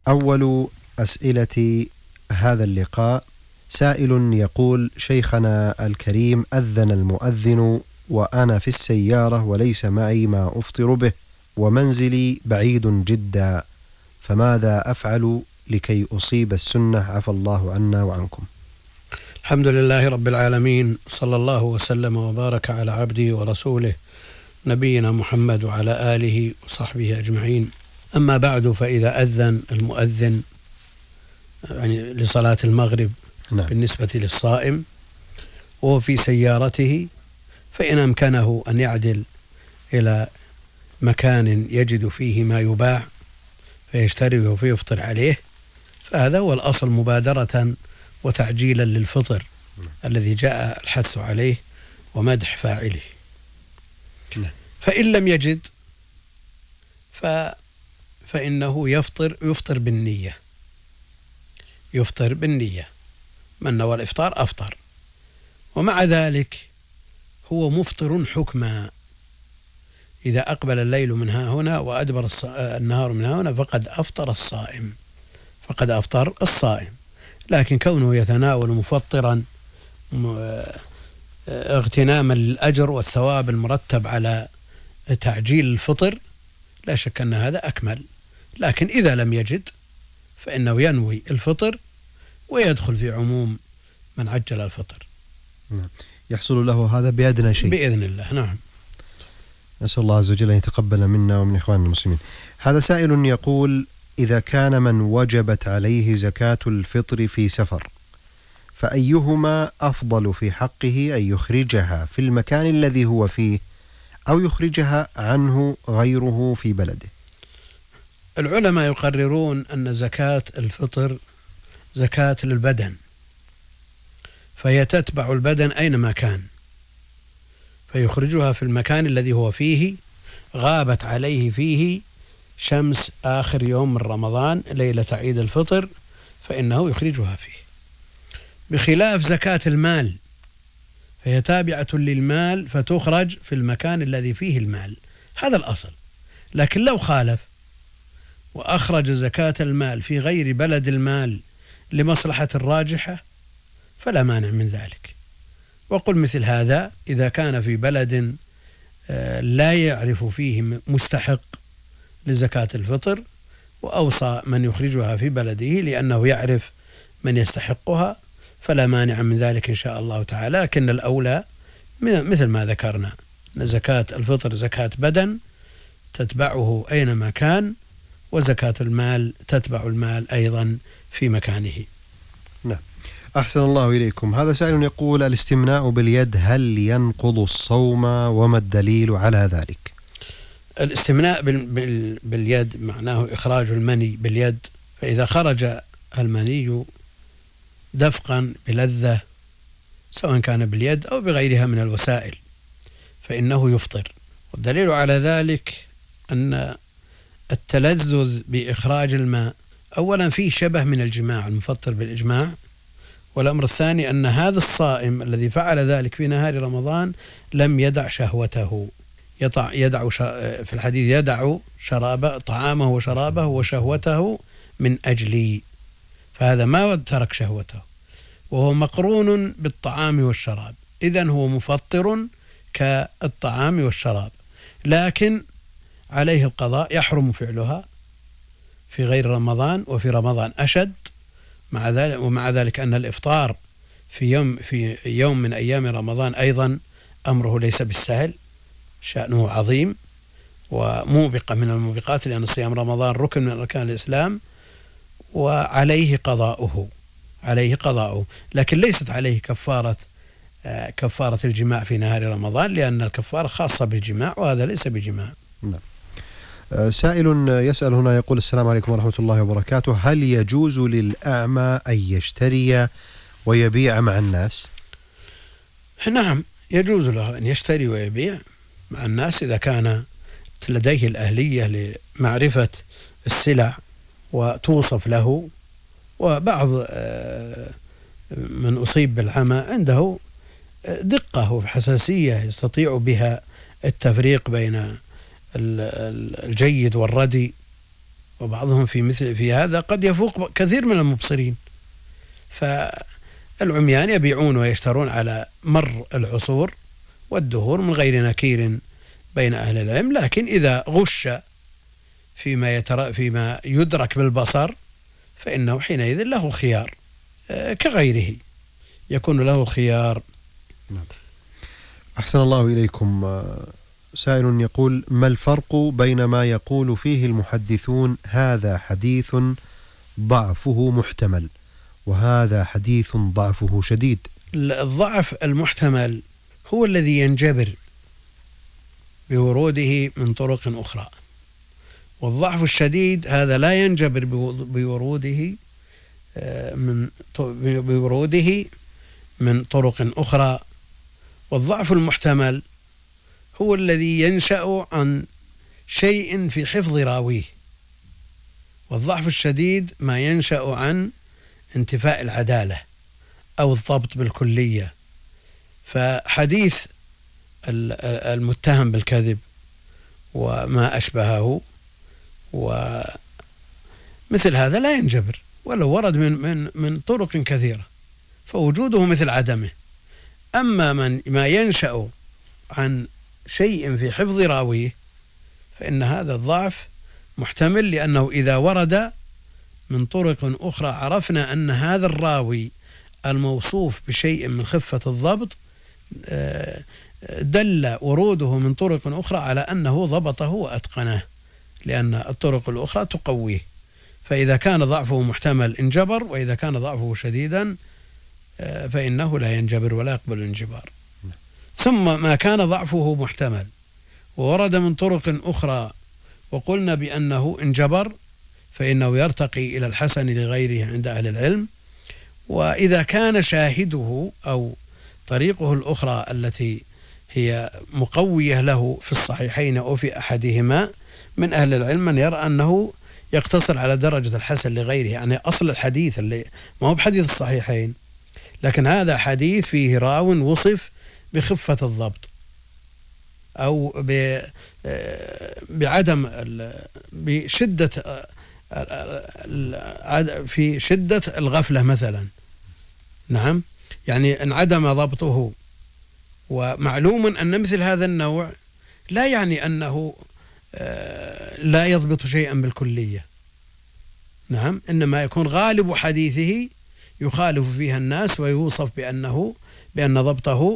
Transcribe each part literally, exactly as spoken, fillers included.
أول أسئلة هذا اللقاء، سائل يقول: شيخنا الكريم، أذن المؤذن وأنا في السيارة وليس معي ما أفطر به ومنزلي بعيد جدا، فماذا أفعل لكي أصيب السنة؟ عفى الله عنا وعنكم. الحمد لله رب العالمين، صلى الله وسلم وبارك على عبده ورسوله نبينا محمد وعلى آله وصحبه أجمعين. أما بعد، فإذا أذن المؤذن يعني لصلاة المغرب نعم. بالنسبة للصائم وهو في سيارته، فإن أمكنه أن يعدل إلى مكان يجد فيه ما يباع فيشتريه ويفطر عليه، فهذا هو الأصل مبادرة وتعجيلا للفطر نعم. الذي جاء الحث عليه ومدح فاعله نعم. فإن لم يجد ف... فإنه يفطر يفطر بالنية يفطر بالنية من نوى الإفطار أفطر، ومع ذلك هو مفطر حكما. إذا أقبل الليل من ها هنا وأدبر النهار من ها هنا فقد أفطر الصائم فقد أفطر الصائم لكن كونه يتناول مفطرا اغتناما للأجر والثواب المرتب على تعجيل الفطر، لا شك أن هذا أكمل. لكن إذا لم يجد فإنه ينوي الفطر ويدخل في عموم من عجل الفطر نعم. يحصل له هذا بأدنى شيء بإذن الله نعم. نسأل الله عز وجل أن يتقبل منا ومن إخواننا المسلمين. هذا سائل يقول: إذا كان من وجبت عليه زكاة الفطر في سفر، فأيهما أفضل في حقه، أن يخرجها في المكان الذي هو فيه أو يخرجها عنه غيره في بلده؟ العلماء يقررون أن زكاة الفطر زكاة للبدن، فهي تتبع البدن أينما كان، فيخرجها في المكان الذي هو فيه. غابت عليه فيه شمس آخر يوم من رمضان ليلة عيد الفطر فإنه يخرجها فيه، بخلاف زكاة المال فهي تابعة للمال فتخرج في المكان الذي فيه المال، هذا الأصل. لكن لو خالف وأخرج زكاة المال في غير بلد المال لمصلحة راجحة فلا مانع من ذلك. وقل مثل هذا إذا كان في بلد لا يعرف فيه مستحق لزكاة الفطر وأوصى من يخرجها في بلده لأنه يعرف من يستحقها، فلا مانع من ذلك إن شاء الله تعالى. لكن الأولى مثل ما ذكرنا أن زكاة الفطر زكاة بدن تتبعه أينما كان، وزكاة المال تتبع المال أيضا في مكانه. نعم. أحسن الله إليكم. هذا سائل يقول: الاستمناء باليد هل ينقض الصوم وما الدليل على ذلك؟ الاستمناء باليد معناه إخراج المني باليد، فإذا خرج المني دفقا بلذة سواء كان باليد أو بغيرها من الوسائل فإنه يفطر. والدليل على ذلك أن التلذذ بإخراج الماء أولا فيه شبه من الجماع المفطر بالإجماع، والأمر الثاني أن هذا الصائم الذي فعل ذلك في نهار رمضان لم يدع شهوته، يطع يدع في الحديث يدع شرابه طعامه وشرابه وشهوته من أجلي، فهذا ما ترك شهوته وهو مقرون بالطعام والشراب، إذن هو مفطر كالطعام والشراب، لكن عليه القضاء، يحرم فعلها في غير رمضان وفي رمضان أشد. مع ذلك ومع ذلك أن الإفطار في يوم في يوم من أيام رمضان أيضا أمره ليس بالسهل، شأنه عظيم وموبقة من الموبقات، لأن صيام رمضان ركن من أركان الإسلام وعليه قضاؤه عليه قضاؤه لكن ليست عليه كفارة كفارة الجماع في نهار رمضان، لأن الكفارة خاصة بالجماع وهذا ليس بجماع. نعم. سائل يسأل هنا يقول: السلام عليكم ورحمة الله وبركاته، هل يجوز للأعمى أن يشتري ويبيع مع الناس؟ نعم، يجوز له أن يشتري ويبيع مع الناس إذا كان لديه الأهلية لمعرفة السلع وتوصف له. وبعض من أصيب بالعمى عنده دقة وحساسية يستطيع بها التفريق بين الجيد والردي وبعضهم في مثل في هذا قد يفوق كثير من المبصرين. فالعميان يبيعون ويشترون على مر العصور والدهور من غير نكير بين أهل العلم، لكن إذا غش فيما يتر... فيما يدرك بالبصر فإنه حينئذ له الخيار كغيره، يكون له الخيار. نعم. أحسن الله إليكم. سائل يقول: ما الفرق بين ما يقول فيه المحدثون هذا حديث ضعفه محتمل وهذا حديث ضعفه شديد؟ الضعف المحتمل هو الذي ينجبر بوروده من طرق أخرى، والضعف الشديد هذا لا ينجبر بوروده من بوروده من طرق أخرى. والضعف المحتمل هو الذي ينشأ عن شيء في حفظ راويه، والضعف الشديد ما ينشأ عن انتفاء العدالة أو الضبط بالكلية. فحديث المتهم بالكذب وما أشبهه ومثل هذا لا ينجبر ولو ورد من من من طرق كثيرة، فوجوده مثل عدمه. أما من ما ينشأ عن شيء في حفظ راويه فإن هذا الضعف محتمل، لأنه إذا ورد من طرق أخرى عرفنا أن هذا الراوي الموصوف بشيء من خفة الضبط دل وروده من طرق أخرى على أنه ضبطه وأتقنه، لأن الطرق الأخرى تقويه. فإذا كان ضعفه محتمل انجبر، وإذا كان ضعفه شديدا فإنه لا ينجبر ولا يقبل الانجبار. ثم ما كان ضعفه محتمل وورد من طرق أخرى وقلنا بأنه انجبر فإنه يرتقي إلى الحسن لغيره عند أهل العلم. وإذا كان شاهده أو طريقه الأخرى التي هي مقوية له في الصحيحين أو في أحدهما، من أهل العلم من يرى أنه يقتصر على درجة الحسن لغيره، يعني أصل الحديث اللي ما هو بحديث الصحيحين، لكن هذا حديث فيه راو وصف بخفة الضبط أو بعدم بشدة في شدة الغفلة مثلا. نعم، يعني انعدم ضبطه. ومعلوم أن مثل هذا النوع لا يعني أنه لا يضبط شيئا بالكلية. نعم، إنما يكون غالب حديثه يخالف فيها الناس ويوصف بأنه بأن ضبطه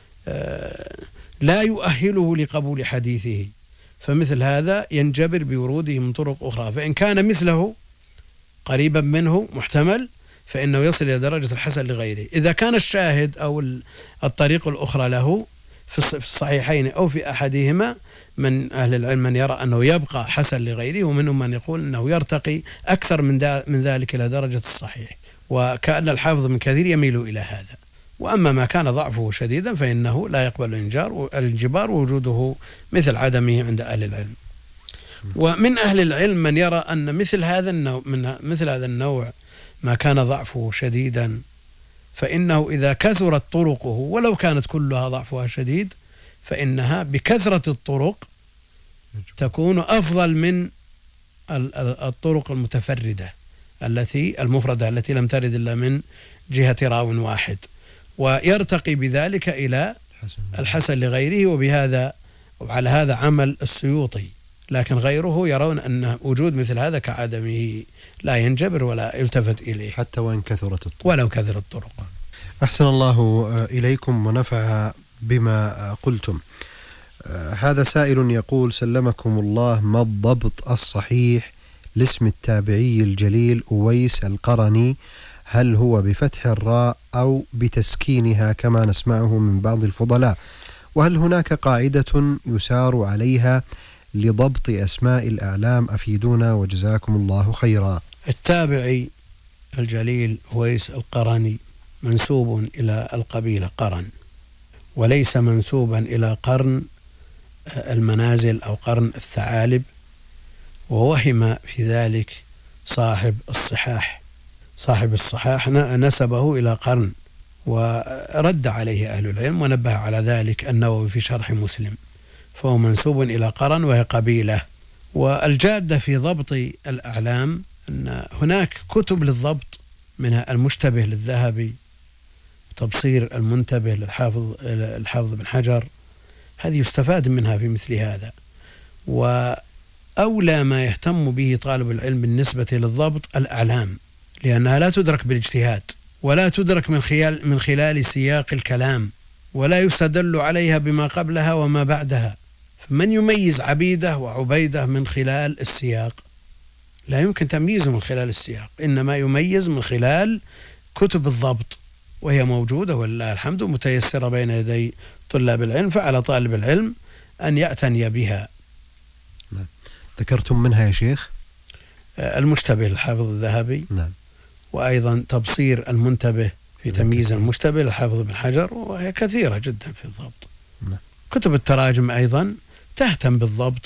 لا يؤهله لقبول حديثه، فمثل هذا ينجبر بوروده من طرق أخرى. فإن كان مثله قريبا منه محتمل فإنه يصل إلى درجة الحسن لغيره. إذا كان الشاهد أو الطريق الأخرى له في الصحيحين أو في أحدهما، من أهل العلم من يرى أنه يبقى حسن لغيره، ومنهم من يقول أنه يرتقي أكثر من من ذلك إلى درجة الصحيح، وكأن الحافظ من كثير يميل إلى هذا. وأما ما كان ضعفه شديدا فإنه لا يقبل الانجبار ووجوده مثل عدمه عند أهل العلم. ومن أهل العلم من يرى أن مثل هذا النوع من مثل هذا النوع ما كان ضعفه شديدا فإنه إذا كثرت طرقه ولو كانت كلها ضعفها شديد فإنها بكثرة الطرق تكون أفضل من الطرق المتفردة التي المفردة التي لم ترد إلا من جهة راو واحد، ويرتقي بذلك إلى الحسن لغيره. وبهذا وعلى هذا عمل السيوطي، لكن غيره يرون أن وجود مثل هذا كعدمه لا ينجبر ولا يلتفت إليه حتى وإن كثرت الطرق ولو كثرت الطرق. أحسن الله إليكم ونفع بما قلتم. هذا سائل يقول: سلمكم الله، ما الضبط الصحيح لاسم التابعي الجليل أويس القرني؟ هل هو بفتح الراء أو بتسكينها كما نسمعه من بعض الفضلاء؟ وهل هناك قاعدة يسار عليها لضبط أسماء الأعلام؟ أفيدونا وجزاكم الله خيرا. التابعي الجليل أويس القرني منسوب إلى القبيلة قرن، وليس منسوبا إلى قرن المنازل أو قرن الثعالب، ووهم في ذلك صاحب الصحاح. صاحب الصحاح نسبه إلى قرن، ورد عليه أهل العلم ونبه على ذلك النووي في شرح مسلم، فهو منسوب إلى قرن وهي قبيلة، والجادة في ضبط الأعلام أن هناك كتب للضبط، منها المشتبه للذهبي، تبصير المنتبه للحافظ الحافظ بن حجر، هذه يستفاد منها في مثل هذا. وأولى ما يهتم به طالب العلم بالنسبة للضبط الأعلام، لأنها لا تدرك بالاجتهاد، ولا تدرك من خلال من خلال سياق الكلام، ولا يستدل عليها بما قبلها وما بعدها. فمن يميز عبيدة وعبيدة من خلال السياق؟ لا يمكن تمييزه من خلال السياق، إنما يميز من خلال كتب الضبط، وهي موجودة ولله الحمد متيسرة بين يدي طلاب العلم، فعلى طالب العلم أن يعتني بها. نعم. ذكرتم منها يا شيخ المشتبه للحافظ الذهبي، نعم. وأيضا تبصير المنتبه في تمييز المشتبه للحافظ بن حجر، وهي كثيرة جدا في الضبط. نعم. كتب التراجم أيضا تهتم بالضبط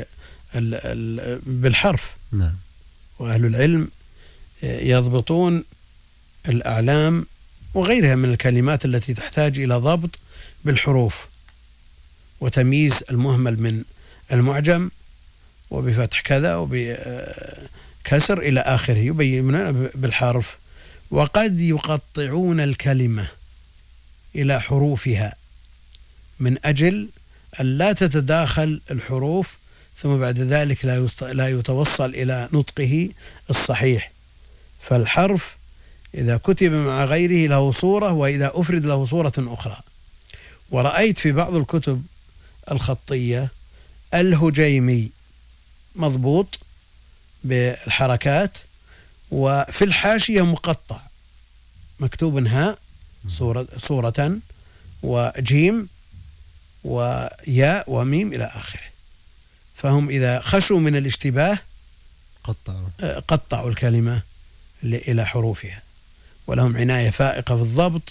بالحرف. نعم. وأهل العلم يضبطون الأعلام وغيرها من الكلمات التي تحتاج إلى ضبط بالحروف، وتمييز المهمل من المعجم، وبفتح كذا وبكسر إلى آخره، يبينون بالحرف. وقد يقطعون الكلمة إلى حروفها من أجل أن لا تتداخل الحروف، ثم بعد ذلك لا لا يتوصل إلى نطقه الصحيح. فالحرف إذا كتب مع غيره له صورة، وإذا أفرد له صورة أخرى. ورأيت في بعض الكتب الخطية الهجيمي مضبوط بالحركات، وفي الحاشية مقطع مكتوب هاء صورة, صورة وجيم وياء وميم إلى آخره. فهم إذا خشوا من الاشتباه قطعوا قطعوا الكلمة إلى حروفها، ولهم عناية فائقة في الضبط.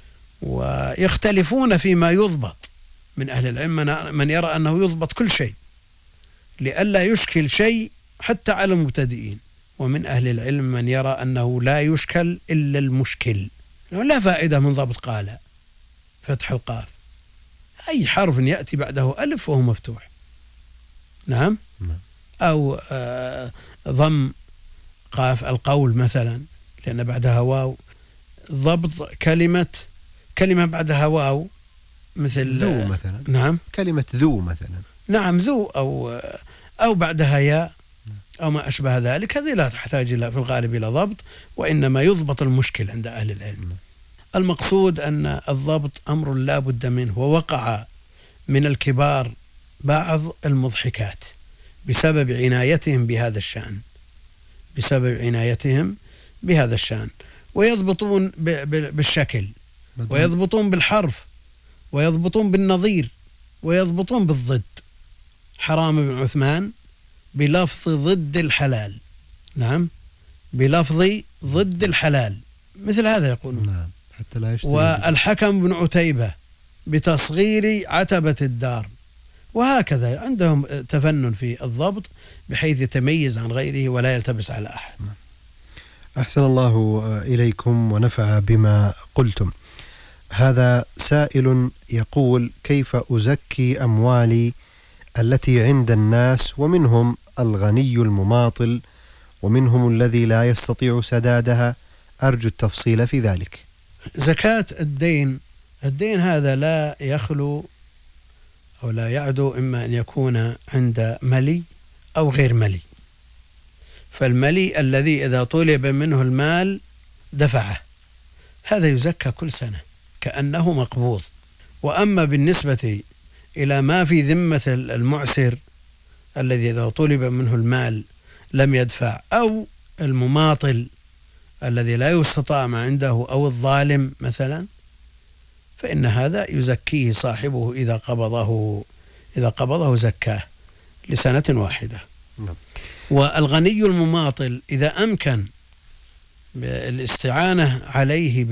ويختلفون فيما يضبط، من أهل العلم من يرى أنه يضبط كل شيء لئلا يشكل شيء حتى على المبتدئين، ومن أهل العلم من يرى أنه لا يشكل إلا المشكل. لا فائدة من ضبط قال فتح القاف، أي حرف يأتي بعده ألف وهو مفتوح. نعم. أو آه ضم قاف القول مثلا لأن بعدها واو. ضبط كلمة كلمة بعدها واو مثل ذو مثلا. نعم. كلمة ذو مثلا. نعم ذو، أو أو بعدها ياء أو ما أشبه ذلك، هذه لا تحتاج إلى في الغالب إلى ضبط، وإنما يضبط المشكل عند أهل العلم. المقصود أن الضبط أمر لا بد منه، ووقع من الكبار بعض المضحكات بسبب عنايتهم بهذا الشأن بسبب عنايتهم بهذا الشأن ويضبطون بالشكل، ويضبطون بالحرف، ويضبطون بالنظير، ويضبطون بالضد. حرام بن عثمان بلفظ ضد الحلال. نعم، بلفظ ضد الحلال، مثل هذا يقولون. نعم، حتى لا يشتري. والحكم بن عتيبة بتصغير عتبة الدار. وهكذا عندهم تفنن في الضبط بحيث يتميز عن غيره ولا يلتبس على أحد. أحسن الله إليكم ونفع بما قلتم. هذا سائل يقول: كيف أزكي أموالي التي عند الناس، ومنهم الغني المماطل ومنهم الذي لا يستطيع سدادها؟ أرجو التفصيل في ذلك. زكاة الدين الدين هذا لا يخلو أو لا يعدو إما أن يكون عند ملي أو غير ملي. فالملي الذي إذا طلب منه المال دفعه، هذا يزكى كل سنة كأنه مقبوض. وأما بالنسبة إلى ما في ذمة المعسر الذي إذا طلب منه المال لم يدفع، أو المماطل الذي لا يستطاع ما عنده، أو الظالم مثلا، فإن هذا يزكيه صاحبه إذا قبضه إذا قبضه زكاه لسنة واحدة. نعم. والغني المماطل إذا أمكن بالاستعانة عليه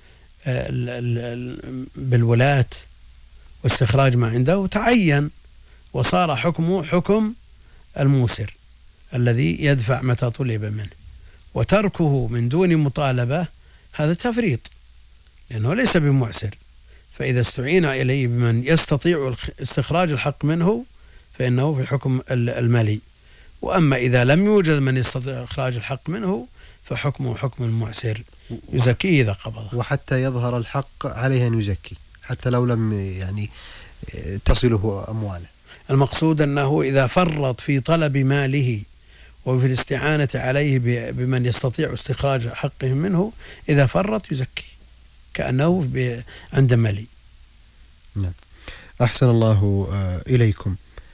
بالولاة واستخراج ما عنده تعين، وصار حكمه حكم الموسر الذي يدفع متى طلب منه. وتركه من دون مطالبة هذا تفريط، لأنه ليس بمعسر. فإذا استعين إليه بمن يستطيع استخراج الحق منه فإنه في حكم الملي. وأما إذا لم يوجد من يستطيع إخراج الحق منه فحكمه حكم المعسر يزكيه إذا قبضه. وحتى يظهر الحق عليه أن يزكي حتى لو لم يعني تصله أمواله. المقصود أنه إذا فرط في طلب ماله وفي الاستعانة عليه بمن يستطيع استخراج حقه منه، إذا فرط يزكي كأنه عند ملي. نعم. أحسن الله إليكم.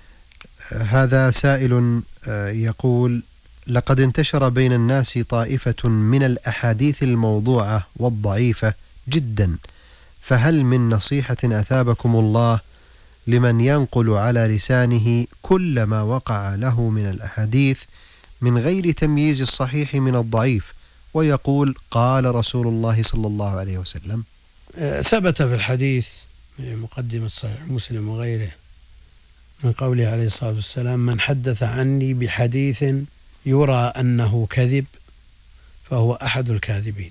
هذا سائل يقول: لقد انتشر بين الناس طائفة من الأحاديث الموضوعة والضعيفة جدا، فهل من نصيحة أثابكم الله لمن ينقل على لسانه كل ما وقع له من الأحاديث من غير تمييز الصحيح من الضعيف ويقول قال رسول الله صلى الله عليه وسلم؟ ثبت في الحديث مقدمة صحيح مسلم وغيره من قوله عليه الصلاة والسلام: من حدث عني بحديث يرى أنه كذب فهو أحد الكاذبين.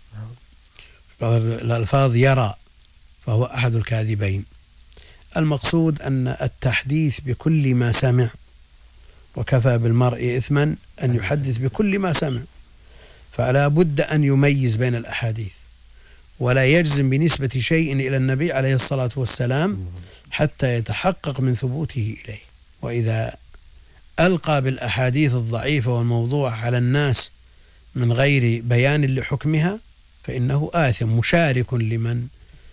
بعض الألفاظ يرى فهو أحد الكاذبين. المقصود أن التحديث بكل ما سمع، وكفى بالمرء إثما أن يحدث بكل ما سمع، فلا بد أن يميز بين الأحاديث ولا يجزم بنسبة شيء إلى النبي عليه الصلاة والسلام حتى يتحقق من ثبوته إليه. وإذا ألقى بالأحاديث الضعيفة والموضوع على الناس من غير بيان لحكمها فإنه آثم مشارك لمن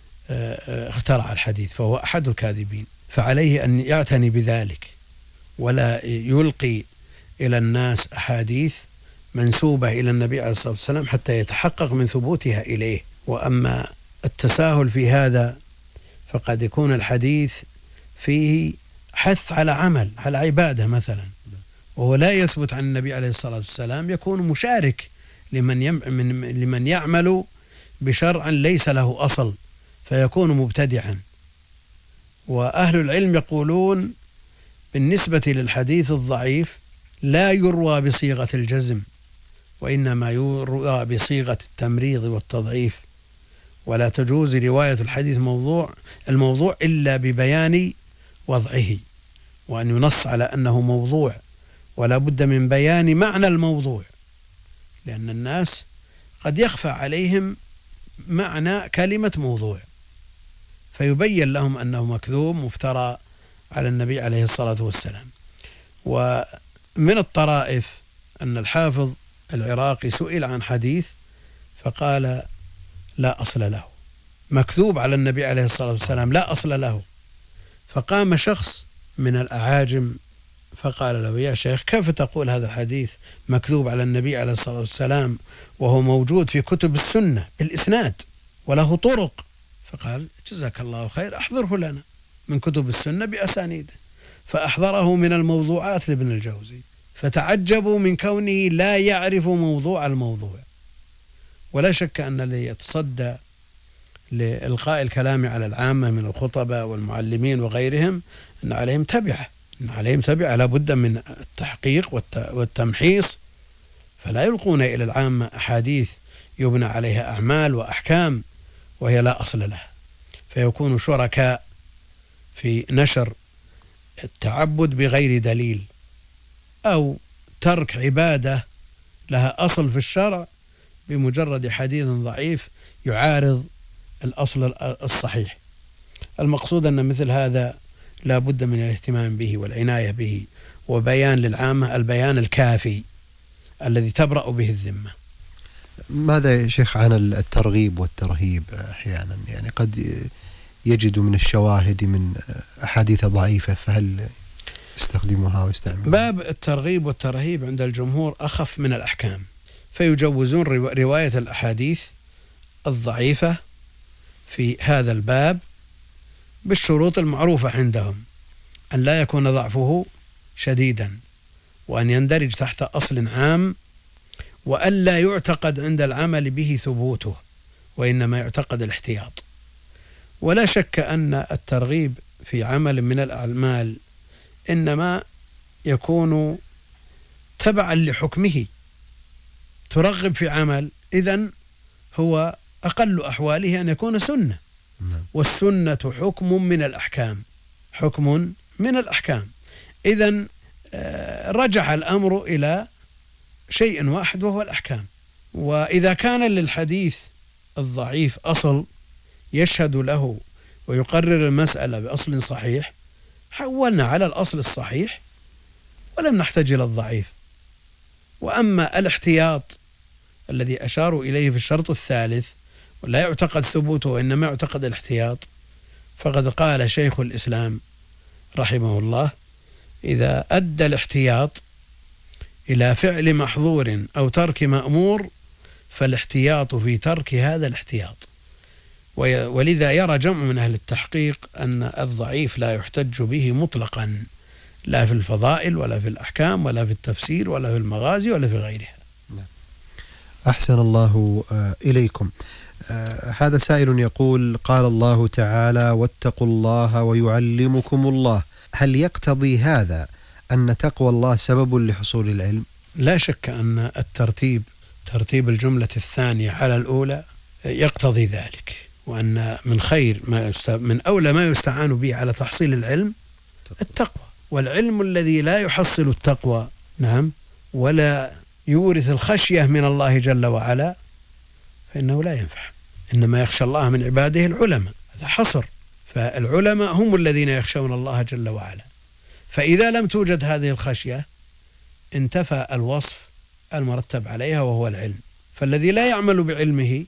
اخترع الحديث، فهو أحد الكاذبين. فعليه أن يعتني بذلك ولا يلقي إلى الناس أحاديث منسوبة إلى النبي عليه الصلاة والسلام حتى يتحقق من ثبوتها إليه. وأما التساهل في هذا فقد يكون الحديث فيه حث على عمل، على عبادة مثلا، وهو لا يثبت عن النبي عليه الصلاة والسلام، يكون مشارك لمن يم من لمن يعمل بشرع ليس له أصل فيكون مبتدعا. وأهل العلم يقولون بالنسبة للحديث الضعيف لا يروى بصيغة الجزم، وإنما يروى بصيغة التمريض والتضعيف، ولا تجوز رواية الحديث موضوع الموضوع إلا ببيان وضعه، وأن ينص على أنه موضوع، ولا بد من بيان معنى الموضوع، لأن الناس قد يخفى عليهم معنى كلمة موضوع، فيبين لهم أنه مكذوب مفترى على النبي عليه الصلاة والسلام. ومن الطرائف أن الحافظ العراقي سئل عن حديث فقال لا أصل له، مكذوب على النبي عليه الصلاة والسلام لا أصل له. فقام شخص من الأعاجم فقال له: يا شيخ كيف تقول هذا الحديث مكذوب على النبي عليه الصلاة والسلام وهو موجود في كتب السنة بالإسناد وله طرق؟ فقال: جزاك الله خير، أحضره لنا من كتب السنة بأسانيده. فأحضره من الموضوعات لابن الجوزي، فتعجبوا من كونه لا يعرف موضوع الموضوع. ولا شك أن الذي يتصدى لإلقاء الكلام على العامة من الخطباء والمعلمين وغيرهم أن عليهم تبعة، أن عليهم تبعة لا بد من التحقيق والتمحيص، فلا يلقون إلى العامة أحاديث يبنى عليها أعمال وأحكام وهي لا أصل لها، فيكون شركاء في نشر التعبد بغير دليل أو ترك عبادة لها أصل في الشرع بمجرد حديث ضعيف يعارض الأصل الصحيح. المقصود أن مثل هذا لا بد من الاهتمام به والعناية به وبيان للعامة البيان الكافي الذي تبرأ به الذمة. ماذا يا شيخ عن الترغيب والترهيب أحيانا؟ يعني قد يجد من الشواهد من أحاديث ضعيفة، فهل يستخدمها ويستعملها؟ باب الترغيب والترهيب عند الجمهور أخف من الأحكام، فيجوزون رواية الأحاديث الضعيفة في هذا الباب بالشروط المعروفة عندهم، أن لا يكون ضعفه شديدا، وأن يندرج تحت أصل عام، وأن لا يعتقد عند العمل به ثبوته، وإنما يعتقد الاحتياط. ولا شك أن الترغيب في عمل من الأعمال إنما يكون تبعا لحكمه. ترغب في عمل إذن هو أقل أحواله أن يكون سنة، والسنة حكم من الأحكام، حكم من الأحكام. إذن رجع الأمر إلى شيء واحد وهو الأحكام. وإذا كان للحديث الضعيف أصل يشهد له ويقرر المسألة بأصل صحيح، حولنا على الأصل الصحيح ولم نحتاج إلى الضعيف. وأما الاحتياط الذي أشاروا إليه في الشرط الثالث ولا يعتقد ثبوته وإنما يعتقد الاحتياط، فقد قال شيخ الإسلام رحمه الله: إذا أدى الاحتياط إلى فعل محظور أو ترك مأمور فالاحتياط في ترك هذا الاحتياط. ولذا يرى جمع من أهل التحقيق أن الضعيف لا يحتج به مطلقا، لا في الفضائل ولا في الأحكام ولا في التفسير ولا في المغازي ولا في غيرها. أحسن الله إليكم. هذا سائل يقول: قال الله تعالى: واتقوا الله ويعلمكم الله، هل يقتضي هذا أن تقوى الله سبب لحصول العلم؟ لا شك أن الترتيب ترتيب الجملة الثانية على الأولى يقتضي ذلك، وأن من خير ما يست... من أولى ما يستعان به على تحصيل العلم التقوى. والعلم الذي لا يحصل التقوى نعم ولا يورث الخشية من الله جل وعلا فإنه لا ينفع. إنما يخشى الله من عباده العلماء، هذا حصر، فالعلماء هم الذين يخشون الله جل وعلا. فإذا لم توجد هذه الخشية انتفى الوصف المرتب عليها وهو العلم. فالذي لا يعمل بعلمه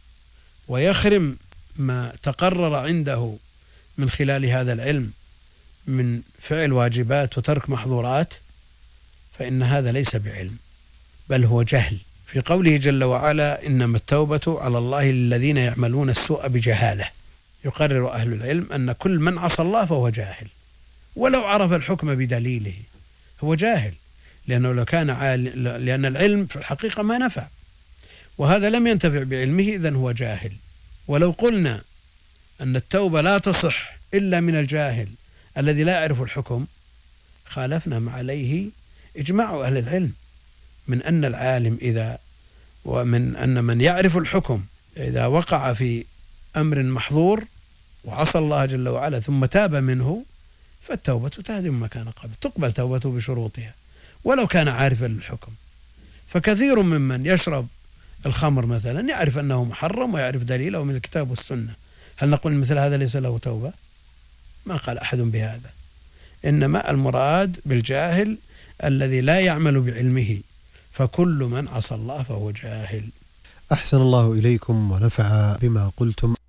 ويخرم ما تقرر عنده من خلال هذا العلم من فعل واجبات وترك محظورات فإن هذا ليس بعلم بل هو جهل. في قوله جل وعلا: إنما التوبة على الله للذين يعملون السوء بجهالة، يقرر أهل العلم أن كل من عصى الله فهو جاهل، ولو عرف الحكم بدليله هو جاهل، لأنه لو كان عال... لأن العلم في الحقيقة ما نفع، وهذا لم ينتفع بعلمه، إذن هو جاهل. ولو قلنا أن التوبة لا تصح إلا من الجاهل الذي لا يعرف الحكم خالفنا ما عليه إجماع أهل العلم من أن العالم إذا ومن أن من يعرف الحكم إذا وقع في أمر محظور وعصى الله جل وعلا ثم تاب منه فالتوبة تهدم ما كان قبل، تقبل توبته بشروطها ولو كان عارفا للحكم. فكثير ممن يشرب الخمر مثلا يعرف أنه محرم ويعرف دليله من الكتاب والسنة، هل نقول مثل هذا ليس له توبة؟ ما قال أحد بهذا. إنما المراد بالجاهل الذي لا يعمل بعلمه، فكل من عصى الله فهو جاهل. أحسن الله إليكم ونفع بما قلتم.